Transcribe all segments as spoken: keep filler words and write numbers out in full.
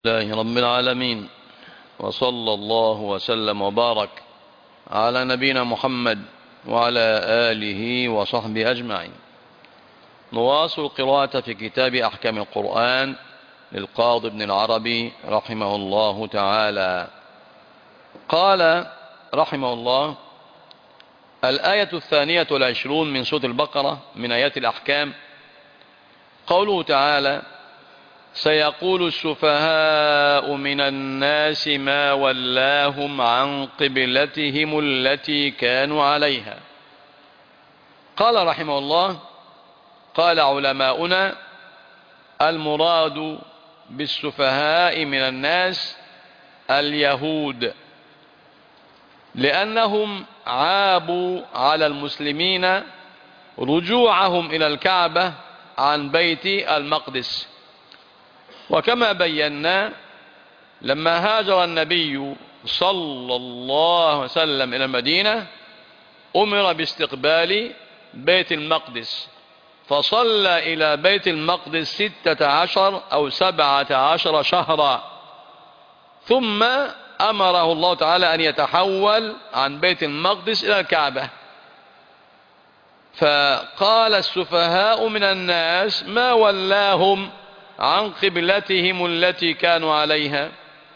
الله رب العالمين، وصلى الله وسلم وبارك على نبينا محمد وعلى آله وصحبه أجمعين. نواصل القراءة في كتاب أحكام القرآن للقاضي ابن العربي رحمه الله تعالى. قال رحمه الله: الآية الثانية والعشرون من سورة البقرة من آيات الأحكام، قوله تعالى: سيقول السفهاء من الناس ما ولاهم عن قبلتهم التي كانوا عليها. قال رحمه الله: قال علماؤنا: المراد بالسفهاء من الناس اليهود، لأنهم عابوا على المسلمين رجوعهم إلى الكعبة عن بيت المقدس. وكما بينا، لما هاجر النبي صلى الله عليه وسلم إلى المدينة أمر باستقبال بيت المقدس، فصلى إلى بيت المقدس ستة عشر أو سبعة عشر شهرا، ثم أمره الله تعالى أن يتحول عن بيت المقدس إلى الكعبة. فقال: السفهاء من الناس ما ولاهم عن قبلتهم التي كانوا عليها.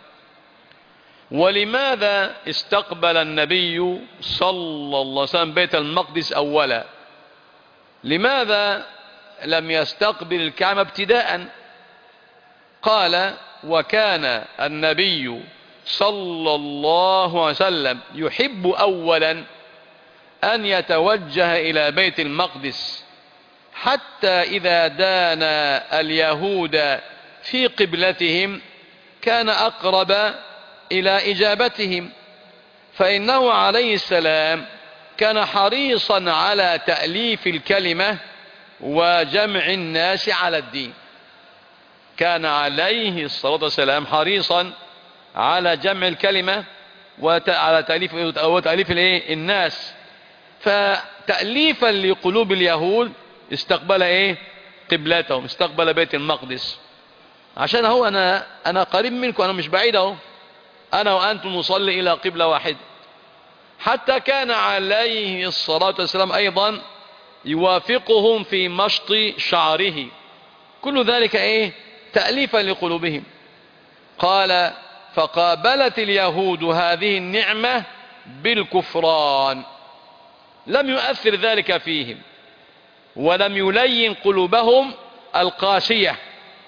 ولماذا استقبل النبي صلى الله عليه وسلم بيت المقدس أولا؟ لماذا لم يستقبل الكعبة ابتداء؟ قال: وكان النبي صلى الله عليه وسلم يحب أولا أن يتوجه إلى بيت المقدس، حتى إذا دان اليهود في قبلتهم كان أقرب إلى إجابتهم، فإنه عليه السلام كان حريصا على تأليف الكلمة وجمع الناس على الدين. كان عليه الصلاة والسلام حريصا على جمع الكلمة وعلى تأليف وتأليف الناس. فتأليفا لقلوب اليهود استقبل ايه قبلتهم، استقبل بيت المقدس، عشان هو انا انا قريب منكم، انا مش بعيد اهو، انا وانتم نصلي الى قبلة واحدة. حتى كان عليه الصلاة والسلام ايضا يوافقهم في مشط شعره، كل ذلك ايه تأليفا لقلوبهم. قال: فقابلت اليهود هذه النعمة بالكفران، لم يؤثر ذلك فيهم ولم يلين قلوبهم القاسية،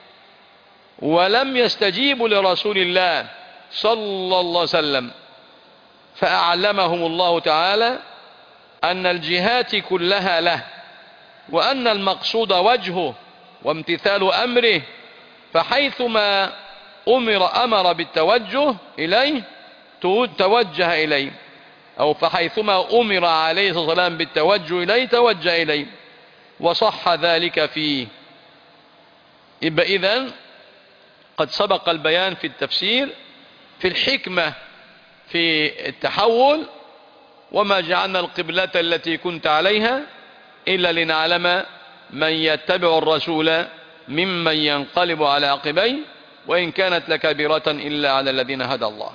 ولم يستجيبوا لرسول الله صلى الله عليه وسلم. فأعلمهم الله تعالى أن الجهات كلها له، وأن المقصود وجهه وامتثال أمره، فحيثما أمر أمر بالتوجه إليه توجه إليه، أو فحيثما أمر عليه الصلاة والسلام بالتوجه إليه توجه إليه، وصح ذلك فيه. يبقى إذن قد سبق البيان في التفسير في الحكمة في التحول: وما جعلنا القبلة التي كنت عليها إلا لنعلم من يتبع الرسول ممن ينقلب على عقبيه وإن كانت لكبيرة إلا على الذين هدى الله.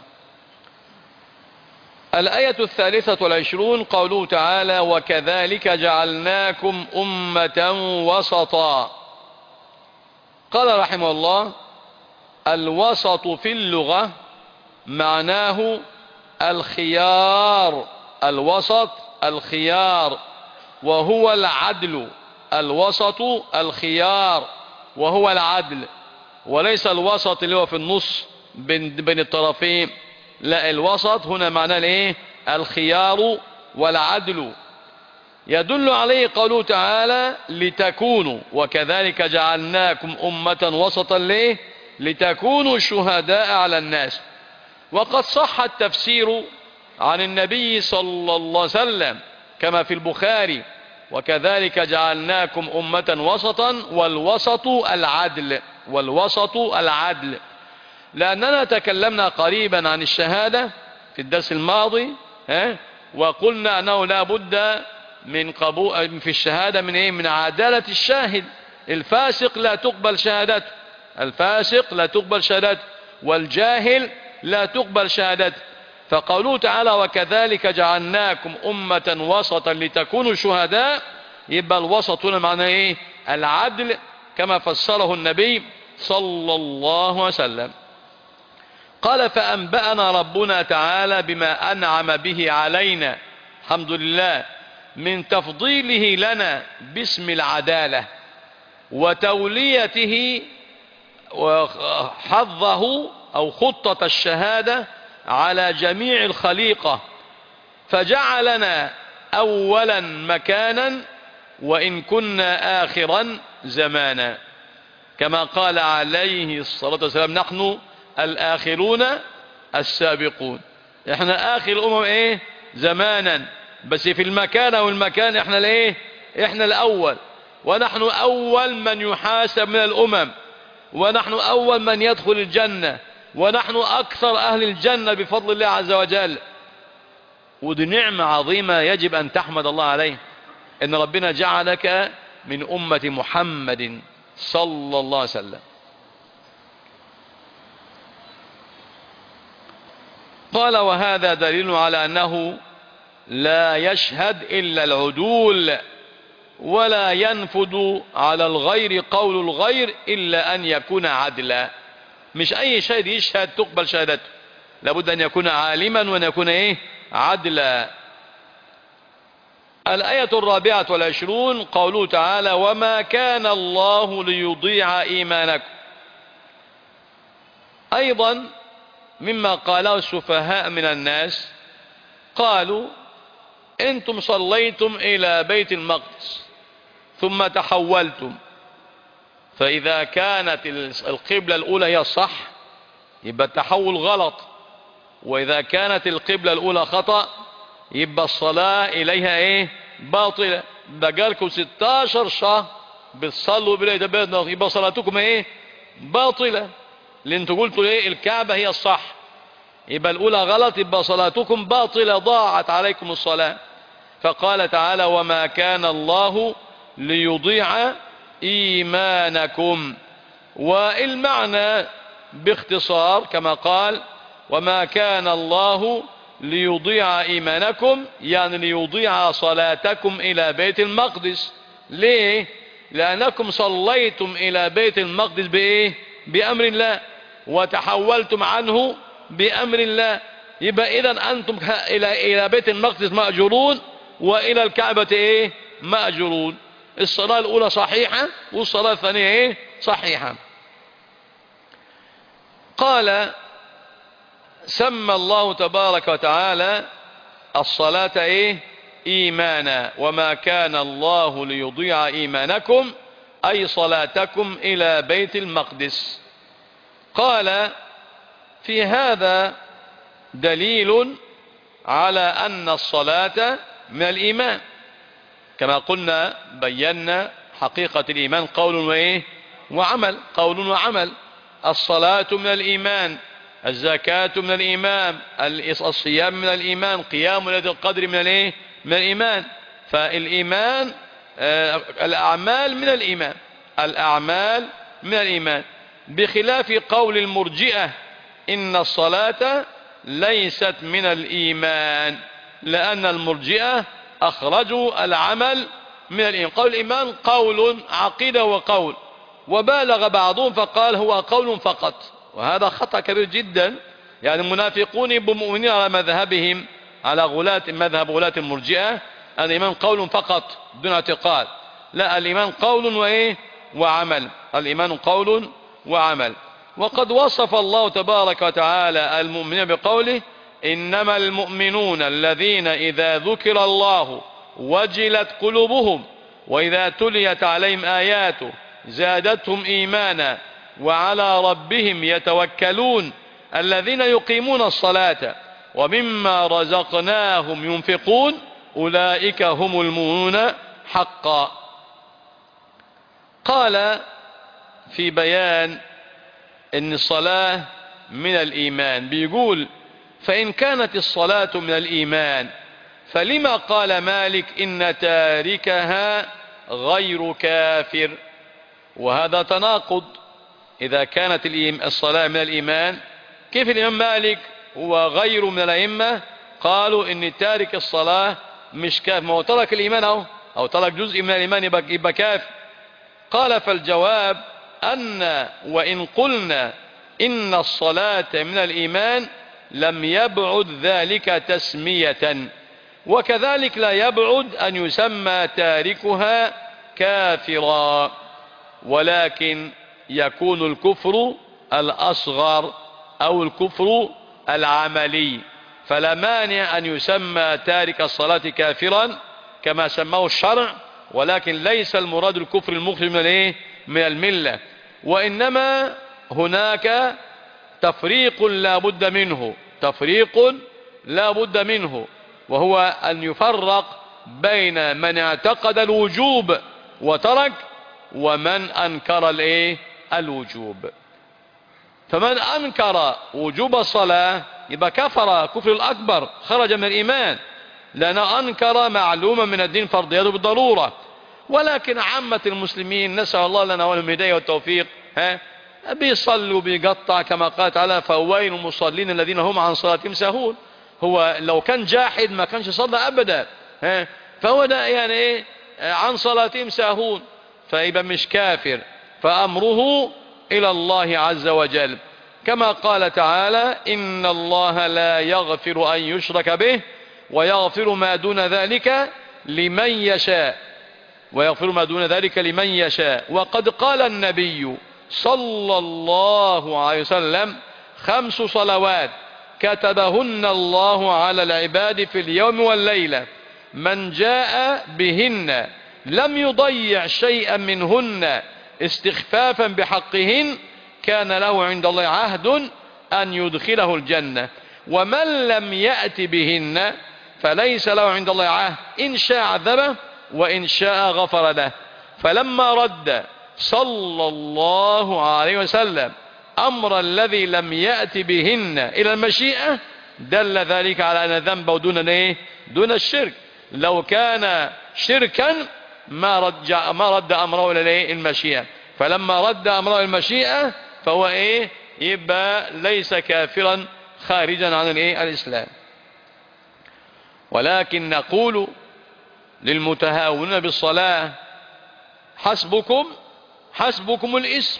الآية الثالثة والعشرون قوله تعالى: وكذلك جعلناكم أمة وسطا. قال رحمه الله: الوسط في اللغة معناه الخيار، الوسط الخيار وهو العدل، الوسط الخيار وهو العدل، وليس الوسط اللي هو في النص بين, بين الطرفين، لا، الوسط هنا معناه الايه الخيار والعدل. يدل عليه قوله تعالى: لتكونوا وكذلك جعلناكم أمة وسطا، ليه؟ لتكونوا شهداء على الناس. وقد صح التفسير عن النبي صلى الله عليه وسلم كما في البخاري: وكذلك جعلناكم أمة وسطا، والوسط العدل، والوسط العدل. لأننا تكلمنا قريبا عن الشهادة في الدرس الماضي، ها؟ وقلنا أنه لا بد من قبول في الشهادة من إيه؟ من عدالة الشاهد. الفاسق لا تقبل شهادته، الفاسق لا تقبل شهادته، والجاهل لا تقبل شهادته. فقوله تعالى وكذلك جعلناكم أمة وسطا لتكونوا شهداء، يبقى الوسط هنا معناه ايه؟ العدل كما فسره النبي صلى الله عليه وسلم. قال فأنبأنا ربنا تعالى بما أنعم به علينا الحمد لله من تفضيله لنا باسم العدالة وتوليته وحظه أو خطة الشهادة على جميع الخليقة، فجعلنا أولا مكانا وإن كنا آخرا زمانا، كما قال عليه الصلاة والسلام نحن الآخرون السابقون. احنا آخر الأمم ايه؟ زمانا، بس في المكان والمكان احنا الايه؟ احنا الأول، ونحن أول من يحاسب من الأمم، ونحن أول من يدخل الجنة، ونحن أكثر أهل الجنة بفضل الله عز وجل. ودي نعمة عظيمة يجب أن تحمد الله عليه، إن ربنا جعلك من أمة محمد صلى الله عليه وسلم. قال وهذا دليل على أنه لا يشهد إلا العدول، ولا ينفذ على الغير قول الغير إلا أن يكون عدلا. مش أي شهد يشهد تقبل شهادته، لابد أن يكون عالما وأن يكون إيه؟ عدلا. الآية الرابعة والعشرون قوله تعالى وما كان الله ليضيع إيمانكم. أيضا مما قاله السفهاء من الناس، قالوا أنتم صليتم إلى بيت المقدس ثم تحولتم، فإذا كانت القبلة الأولى هي الصح يبقى التحول غلط، وإذا كانت القبلة الأولى خطأ يبقى الصلاة إليها إيه؟ باطلة. بقالكم ستاشر شهر بتصلوا بليلة بيتنا، يبقى صلاتكم إيه؟ باطلة، لأن انتوا قلتوا إيه؟ الكعبة هي الصح، يبقى الأولى غلط، يبقى صلاتكم باطلة، ضاعت عليكم الصلاة. فقال تعالى وما كان الله ليضيع إيمانكم. والمعنى باختصار كما قال وما كان الله ليضيع إيمانكم، يعني ليضيع صلاتكم إلى بيت المقدس. ليه؟ لأنكم صليتم إلى بيت المقدس بإيه؟ بأمر الله، وتحولتم عنه بأمر الله. يبقى إذن أنتم إلى إلى بيت المقدس مأجورون، وإلى الكعبة إيه؟ مأجورون. الصلاة الأولى صحيحة والصلاة الثانية إيه؟ صحيحة. قال سمى الله تبارك وتعالى الصلاة إيه؟ إيمانا. وما كان الله ليضيع إيمانكم أي صلاتكم إلى بيت المقدس. قال في هذا دليل على أن الصلاة من الإيمان، كما قلنا بينا حقيقة الإيمان قول وإيه؟ وعمل، قول وعمل. الصلاة من الإيمان، الزكاة من الإيمان، الصيام من الإيمان، قيام ليلة القدر من الإيه؟ من الإيمان. فالإيمان آه الأعمال من الإيمان، الأعمال من الإيمان، بخلاف قول المرجئة إن الصلاة ليست من الإيمان، لأن المرجئة أخرجوا العمل من الإيمان. قول الإيمان قول عقيدة وقول، وبالغ بعضهم فقال هو قول فقط، وهذا خطأ كبير جدا. يعني المنافقون يبقوا مؤمنين على مذهبهم، على غلاة مذهب غلاة المرجئة، الإيمان قول فقط دون اعتقاد. لا، الإيمان قول وإيه؟ وعمل. الإيمان قول وعمل. وقد وصف الله تبارك وتعالى المؤمنين بقوله إنما المؤمنون الذين إذا ذكر الله وجلت قلوبهم وإذا تليت عليهم آياته زادتهم إيمانا وعلى ربهم يتوكلون الذين يقيمون الصلاة ومما رزقناهم ينفقون أولئك هم المؤمنون حقا. قال في بيان ان الصلاة من الإيمان، بيقول فإن كانت الصلاة من الإيمان فلما قال مالك إن تاركها غير كافر؟ وهذا تناقض. إذا كانت الصلاة من الإيمان كيف الإمام مالك وغيره من الأئمة قالوا إن تارك الصلاة مش كافر، ما هو ترك الإيمان أو أو ترك جزء من الإيمان يبقى كافر. قال فالجواب أن وإن قلنا إن الصلاة من الإيمان لم يبعد ذلك تسمية، وكذلك لا يبعد أن يسمى تاركها كافرا، ولكن يكون الكفر الأصغر أو الكفر العملي، فلا مانع أن يسمى تارك الصلاة كافرا كما سماه الشرع، ولكن ليس المراد الكفر المخرج من الايه من الملة، وإنما هناك تفريق لا بد منه تفريق لا بد منه وهو أن يفرق بين من اعتقد الوجوب وترك ومن أنكر الايه الوجوب. فمن أنكر وجوب الصلاة يبقى كفر كفر الأكبر، خرج من الإيمان، لأنه أنكر معلومة من الدين فرضيته بالضرورة. ولكن عامة المسلمين نسأل الله لنا ولهم الهداية والتوفيق ها بيصلوا بيقطع كما قال تعالى فويل المصلين الذين هم عن صلاتهم ساهون. هو لو كان جاحد ما كانش صلى أبدا ها فهو ده يعني إيه عن صلاتهم ساهون، فيبقى مش كافر، فأمره إلى الله عز وجل، كما قال تعالى إن الله لا يغفر أن يشرك به ويغفر ما دون ذلك لمن يشاء ويغفر ما دون ذلك لمن يشاء. وقد قال النبي صلى الله عليه وسلم خمس صلوات كتبهن الله على العباد في اليوم والليلة من جاء بهن لم يضيع شيئا منهن استخفافا بحقهن كان له عند الله عهد أن يدخله الجنة، ومن لم يأت بهن فليس له عند الله عهد إن شاء عذبه وإن شاء غفر له. فلما رد صلى الله عليه وسلم أمر الذي لم يأت بهن إلى المشيئة دل ذلك على أن ذنبه دون ايه دون الشرك. لو كان شركا ما رد ما رد أمره إلى المشيئة، فلما رد أمره المشيئة فهو ايه يبقى ليس كافرا خارجا عن الايه الإسلام. ولكن نقول للمتهاونين بالصلاة حسبكم حسبكم الاسم،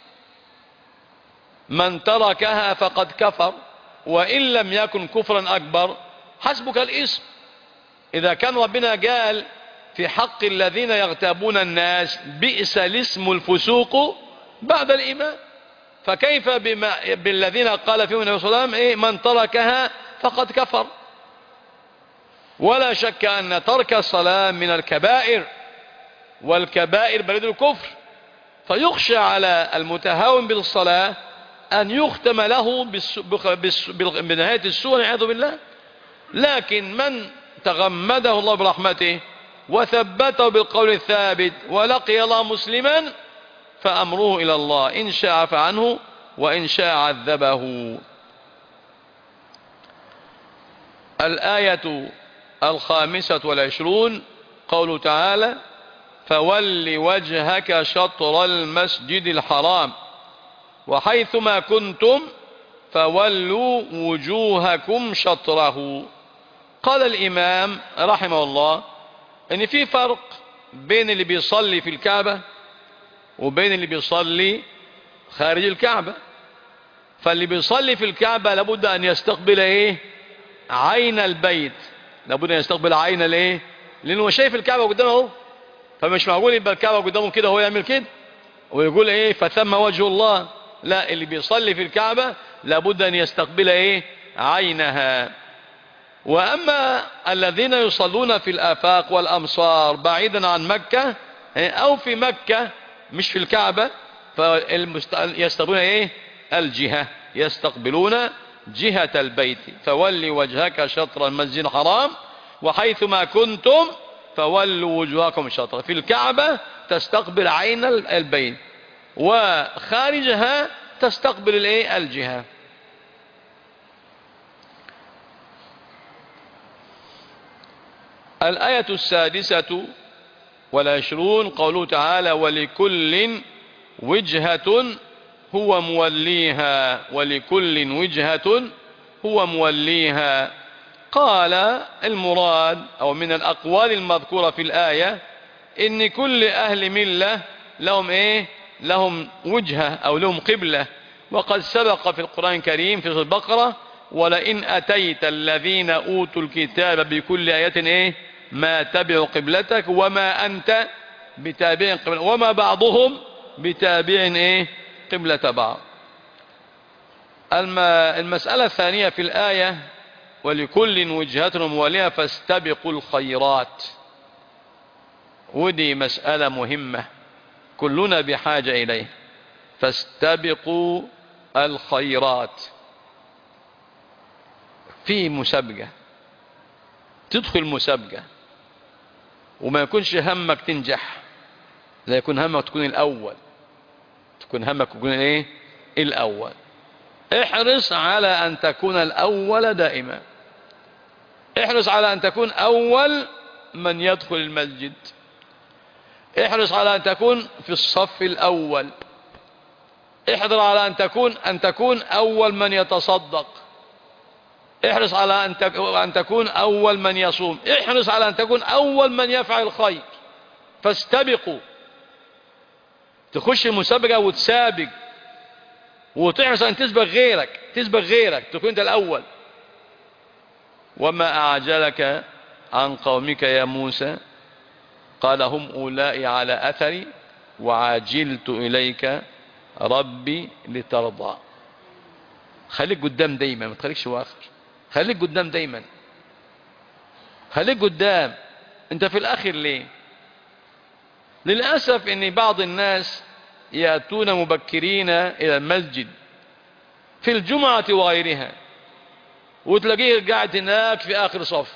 من تركها فقد كفر وإن لم يكن كفرا أكبر حسبك الاسم. إذا كان ربنا قال في حق الذين يغتابون الناس بئس الاسم الفسوق بعد الإيمان، فكيف بما بالذين قال فيهم النبي صلى الله عليه وسلم إيه من تركها فقد كفر. ولا شك أن ترك الصلاة من الكبائر، والكبائر بريد الكفر، فيخشى على المتهاون بالصلاة أن يختم له بنهاية السوء والعياذ بالله. لكن من تغمده الله برحمته وثبته بالقول الثابت ولقي الله مسلما فأمره إلى الله إن شاء عفى عنه وإن شاء عذبه. الآية الخامسة والعشرون قوله تعالى فول وجهك شطر المسجد الحرام وحيثما كنتم فولوا وجوهكم شطره. قال الإمام رحمه الله ان في فرق بين اللي بيصلي في الكعبة وبين اللي بيصلي خارج الكعبة. فاللي بيصلي في الكعبة لابد ان يستقبل ايه عين البيت، لابد ان يستقبل عين الايه لانه شايف الكعبة قدامه اهو، فمش معقول يبقى الكعبة قدامه كده هو يعمل كده ويقول ايه فثم وجه الله. لا، اللي بيصلي في الكعبة لابد ان يستقبل ايه عينها. واما الذين يصلون في الافاق والامصار بعيدا عن مكة او في مكة مش في الكعبة فيستقبلون ايه الجهة، يستقبلون جهة البيت. فولي وجهك شطر المسجد الحرام وحيثما كنتم فولوا وجوهكم شطر. في الكعبة تستقبل عين البيت وخارجها تستقبل الايه الجهة. الآية السادسة والعشرون قوله تعالى ولكل وجهة هو موليها ولكل وجهة هو موليها. قال المراد أو من الأقوال المذكورة في الآية إن كل أهل ملة لهم إيه؟ لهم وجهة أو لهم قبلة. وقد سبق في القرآن الكريم في سورة البقرة ولئن أتيت الذين أوتوا الكتاب بكل آية إيه؟ ما تبعوا قبلتك وما أنت بتابع قبلة وما بعضهم بتابع إيه؟ قبلة بعض. المسألة الثانية في الآية ولكل وجهة مولية فاستبقوا الخيرات. ودي مسألة مهمة كلنا بحاجة إليه. فاستبقوا الخيرات. في مسابقة، تدخل مسابقة وما يكونش همك تنجح، لا يكون همك تكون الأول، تكون همك تكون ايه؟ الأول. احرص على أن تكون الأول دائما. احرص على أن تكون أول من يدخل المسجد. احرص على أن تكون في الصف الأول. احرص على أن تكون أن تكون أول من يتصدق. احرص على أن تكون أول من يصوم. احرص على أن تكون أول من يفعل الخير. فاستبقوا. تخش المسابقة وتسابق وتحرص أن تسبق غيرك، تسبق غيرك، تكون أنت الأول. وما أعجلك عن قومك يا موسى قال هم أولئك على أثري وعاجلت إليك ربي لترضى. خليك قدام دايما، ما تخليكش واخر. خليك قدام دايما، خليك قدام. انت في الآخر ليه؟ للأسف ان بعض الناس يأتون مبكرين إلى المسجد في الجمعة وغيرها وتلاقيه قاعد هناك في آخر صف.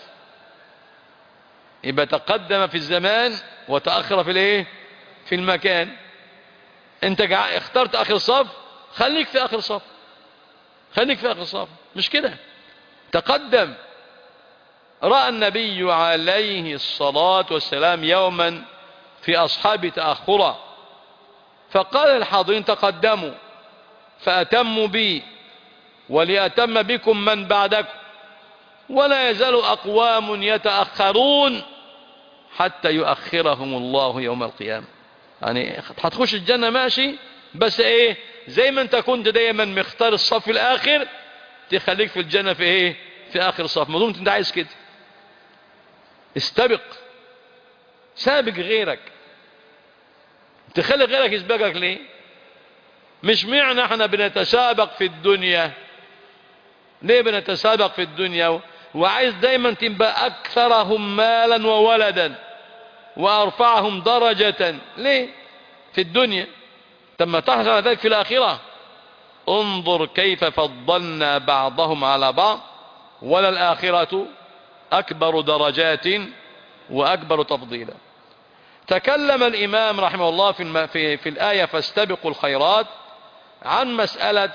يبقى تقدم في الزمان وتأخر في الايه؟ في المكان. انت اخترت آخر صف، خليك في آخر صف، خليك في آخر صف، مش كده. تقدم. رأى النبي عليه الصلاة والسلام يوما في أصحاب تأخرا فقال الحاضرين تقدموا فأتموا بي وليأتم بكم من بعدكم ولا يزال أقوام يتأخرون حتى يؤخرهم الله يوم القيامة. يعني هتخش الجنة ماشي، بس ايه؟ زي ما انت كنت دايما مختار الصف الآخر تخليك في الجنة في ايه؟ في آخر الصف. ما دمت انت عايز كده. استبق، سابق غيرك. تخلي غيرك يسبقك ليه؟ مش معنى احنا بنتسابق في الدنيا. ليه بنتسابق في الدنيا وعايز دايما تبقى أكثرهم مالا وولدا وأرفعهم درجة؟ ليه في الدنيا؟ لما تحصل على ذلك في الآخرة. انظر كيف فضلنا بعضهم على بعض وللآخرة أكبر درجات وأكبر تفضيلا. تكلم الإمام رحمه الله في, الم... في... في الآية فاستبقوا الخيرات عن مسألة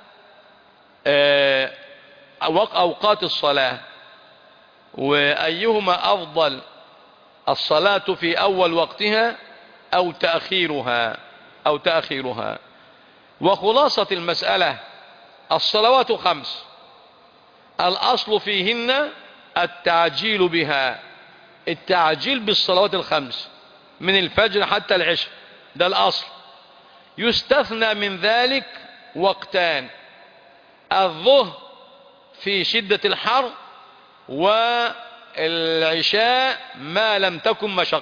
آه... أوقات الصلاة وأيهما أفضل، الصلاة في أول وقتها أو تأخيرها أو تأخيرها. وخلاصة المسألة الصلوات خمس، الأصل فيهن التعجيل بها، التعجيل بالصلوات الخمس من الفجر حتى العشاء، ده الأصل. يستثنى من ذلك وقتان: الظهر في شدة الحر والعشاء ما لم تكن مشقة.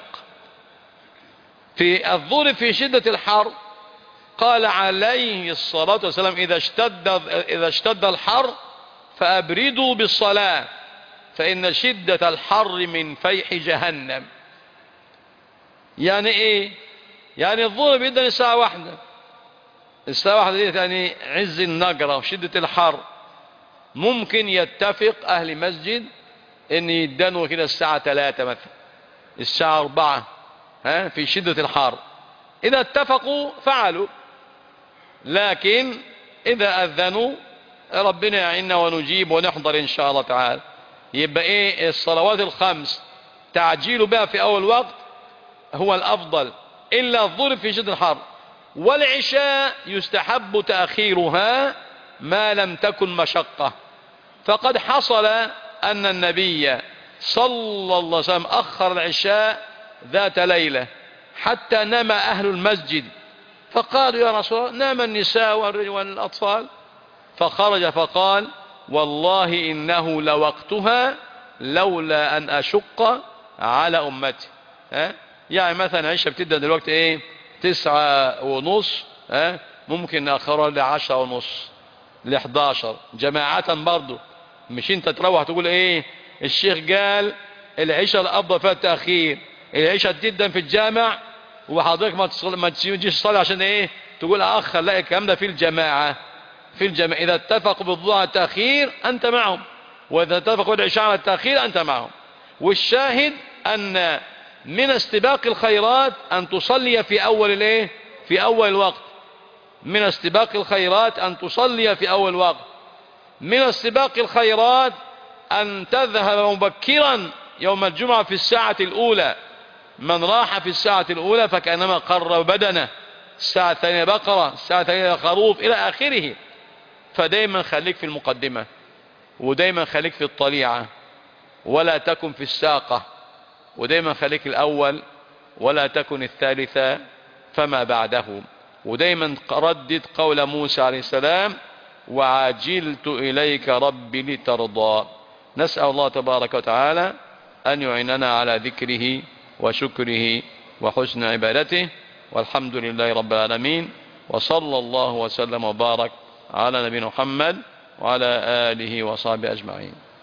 في الظهر في شدة الحر قال عليه الصلاة والسلام إذا اشتد, إذا اشتد الحر فأبردوا بالصلاة فإن شدة الحر من فيح جهنم. يعني إيه؟ يعني الظهر بيدن الساعة واحدة، الساعة واحدة دي يعني عز النقرة وشدة الحر. ممكن يتفق أهل مسجد إن يدنوا كده الساعة ثلاثة مثلا، الساعة أربعة، ها، في شدة الحر. إذا اتفقوا فعلوا، لكن إذا أذنوا ربنا يعيننا ونجيب ونحضر إن شاء الله تعالى. يبقى إيه؟ الصلوات الخمس تعجيل بها في أول وقت هو الأفضل، إلا الظهر في شدة الحر. والعشاء يستحب تأخيرها ما لم تكن مشقة. فقد حصل أن النبي صلى الله عليه وسلم أخر العشاء ذات ليلة حتى نام أهل المسجد، فقالوا يا رسول الله نام النساء والأطفال، فخرج فقال والله إنه لوقتها لولا أن أشق على أمتي. ها؟ يعني مثلا عشاء بتبدأ دلوقتي ايه تسعة ونص، ها؟ ممكن نأخرها لعشرة ونص لحداشر جماعة برضو، مش انت تروح تقول ايه الشيخ قال العشاء الأفضل فيها التأخير، العشاء جدا في الجامع وحضرتك ما تصل ما تجيش تصلي عشان ايه تقول اخر. لا، الكلام ده في الجماعة، في الجماعة اذا اتفقوا بالظهر على التأخير انت معهم، واذا اتفقوا العشاء على التأخير انت معهم. والشاهد ان من استباق الخيرات ان تصلي في اول الايه في اول الوقت، من استباق الخيرات ان تصلي في اول وقت، من استباق الخيرات ان تذهب مبكرا يوم الجمعة في الساعة الاولى. من راح في الساعة الاولى فكأنما قرب بدنه، الساعة الثانية بقرة، الساعة الثانية خروف الى اخره. فدايما خليك في المقدمة، ودايما خليك في الطليعة ولا تكن في الساقة، ودايما خليك الاول ولا تكن الثالثة فما بعده. ودايما ردد قول موسى عليه السلام وعجلت اليك ربي لترضى. نسأل الله تبارك وتعالى ان يعيننا على ذكره وشكره وحسن عبادته، والحمد لله رب العالمين، وصلى الله وسلم وبارك على نبينا محمد وعلى آله وصحبه أجمعين.